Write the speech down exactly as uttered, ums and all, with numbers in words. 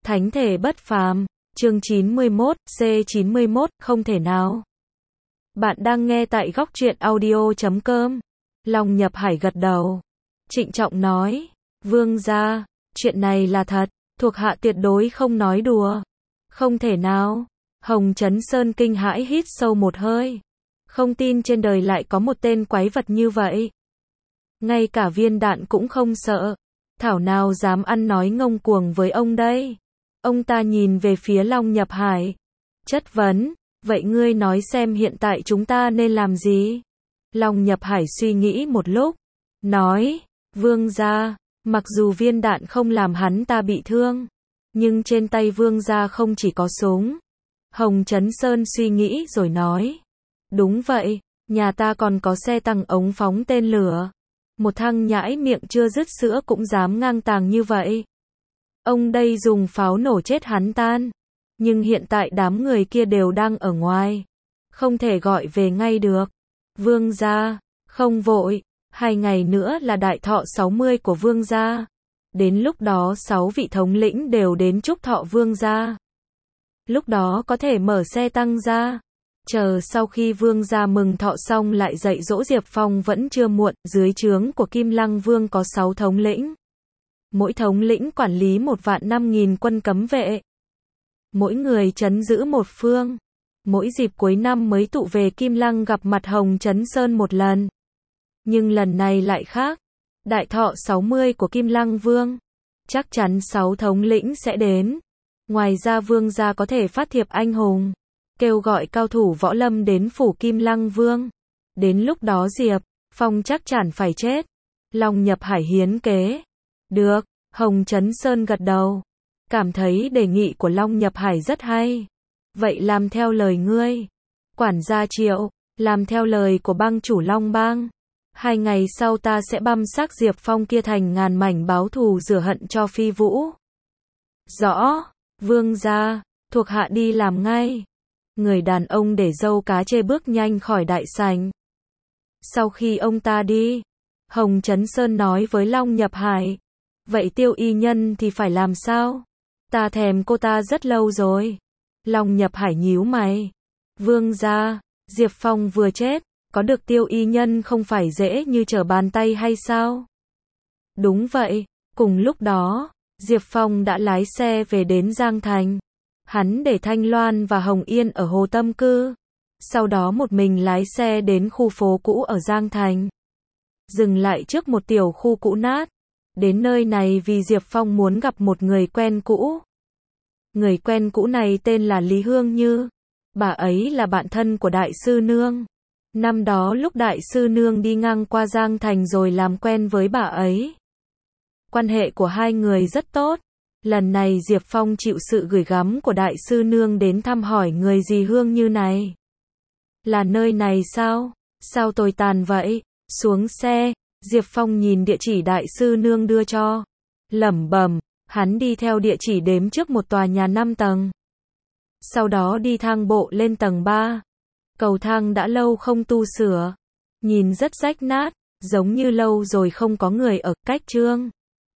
Thánh thể bất phàm, chương chín mươi mốt, C chín mươi mốt, không thể nào. Bạn đang nghe tại góc truyện audio chấm com. Long Nhập Hải gật đầu. Trịnh trọng nói, vương gia, chuyện này là thật, thuộc hạ tuyệt đối không nói đùa. Không thể nào. Hồng Chấn Sơn kinh hãi hít sâu một hơi. Không tin trên đời lại có một tên quái vật như vậy. Ngay cả viên đạn cũng không sợ. Thảo nào dám ăn nói ngông cuồng với ông đây. Ông ta nhìn về phía Long Nhập Hải. Chất vấn, vậy ngươi nói xem hiện tại chúng ta nên làm gì? Long Nhập Hải suy nghĩ một lúc. Nói, vương gia, mặc dù viên đạn không làm hắn ta bị thương. Nhưng trên tay vương gia không chỉ có súng. Hồng Chấn Sơn suy nghĩ rồi nói. Đúng vậy, nhà ta còn có xe tăng ống phóng tên lửa. Một thằng nhãi miệng chưa dứt sữa cũng dám ngang tàng như vậy. Ông đây dùng pháo nổ chết hắn tan. Nhưng hiện tại đám người kia đều đang ở ngoài. Không thể gọi về ngay được. Vương gia, không vội. Hai ngày nữa là đại thọ sáu mươi của vương gia. Đến lúc đó sáu vị thống lĩnh đều đến chúc thọ vương gia. Lúc đó có thể mở xe tăng ra. Chờ sau khi vương gia mừng thọ xong lại dạy dỗ Diệp Phong vẫn chưa muộn. Dưới trướng của Kim Lăng Vương có sáu thống lĩnh. Mỗi thống lĩnh quản lý một vạn năm nghìn quân cấm vệ. Mỗi người trấn giữ một phương. Mỗi dịp cuối năm mới tụ về Kim Lăng gặp mặt Hồng Chấn Sơn một lần. Nhưng lần này lại khác. Đại thọ sáu mươi của Kim Lăng Vương. Chắc chắn sáu thống lĩnh sẽ đến. Ngoài ra vương gia có thể phát thiệp anh hùng. Kêu gọi cao thủ võ lâm đến phủ Kim Lăng Vương. Đến lúc đó Diệp Phong chắc chắn phải chết. Long Nhập Hải hiến kế. Được, Hồng Chấn Sơn gật đầu. Cảm thấy đề nghị của Long Nhập Hải rất hay. Vậy làm theo lời ngươi. Quản gia Triệu, làm theo lời của bang chủ Long Bang. Hai ngày sau ta sẽ băm xác Diệp Phong kia thành ngàn mảnh báo thù rửa hận cho Phi Vũ. Rõ, vương gia, thuộc hạ đi làm ngay. Người đàn ông để râu cá chê bước nhanh khỏi đại sảnh. Sau khi ông ta đi, Hồng Chấn Sơn nói với Long Nhập Hải. Vậy Tiêu Y Nhân thì phải làm sao? Ta thèm cô ta rất lâu rồi. Long Nhập Hải nhíu mày. Vương gia, Diệp Phong vừa chết, có được Tiêu Y Nhân không phải dễ như trở bàn tay hay sao? Đúng vậy, cùng lúc đó, Diệp Phong đã lái xe về đến Giang Thành. Hắn để Thanh Loan và Hồng Yên ở Hồ Tâm Cư. Sau đó một mình lái xe đến khu phố cũ ở Giang Thành. Dừng lại trước một tiểu khu cũ nát. Đến nơi này vì Diệp Phong muốn gặp một người quen cũ. Người quen cũ này tên là Lý Hương Như. Bà ấy là bạn thân của Đại sư Nương. Năm đó lúc Đại sư Nương đi ngang qua Giang Thành rồi làm quen với bà ấy. Quan hệ của hai người rất tốt. Lần này Diệp Phong chịu sự gửi gắm của Đại sư Nương đến thăm hỏi người dì Hương Như này. Là nơi này sao? Sao tồi tàn vậy? Xuống xe, Diệp Phong nhìn địa chỉ Đại sư Nương đưa cho. Lẩm bẩm, hắn đi theo địa chỉ đếm trước một tòa nhà năm tầng. Sau đó đi thang bộ lên tầng ba. Cầu thang đã lâu không tu sửa. Nhìn rất rách nát, giống như lâu rồi không có người ở. Cách trương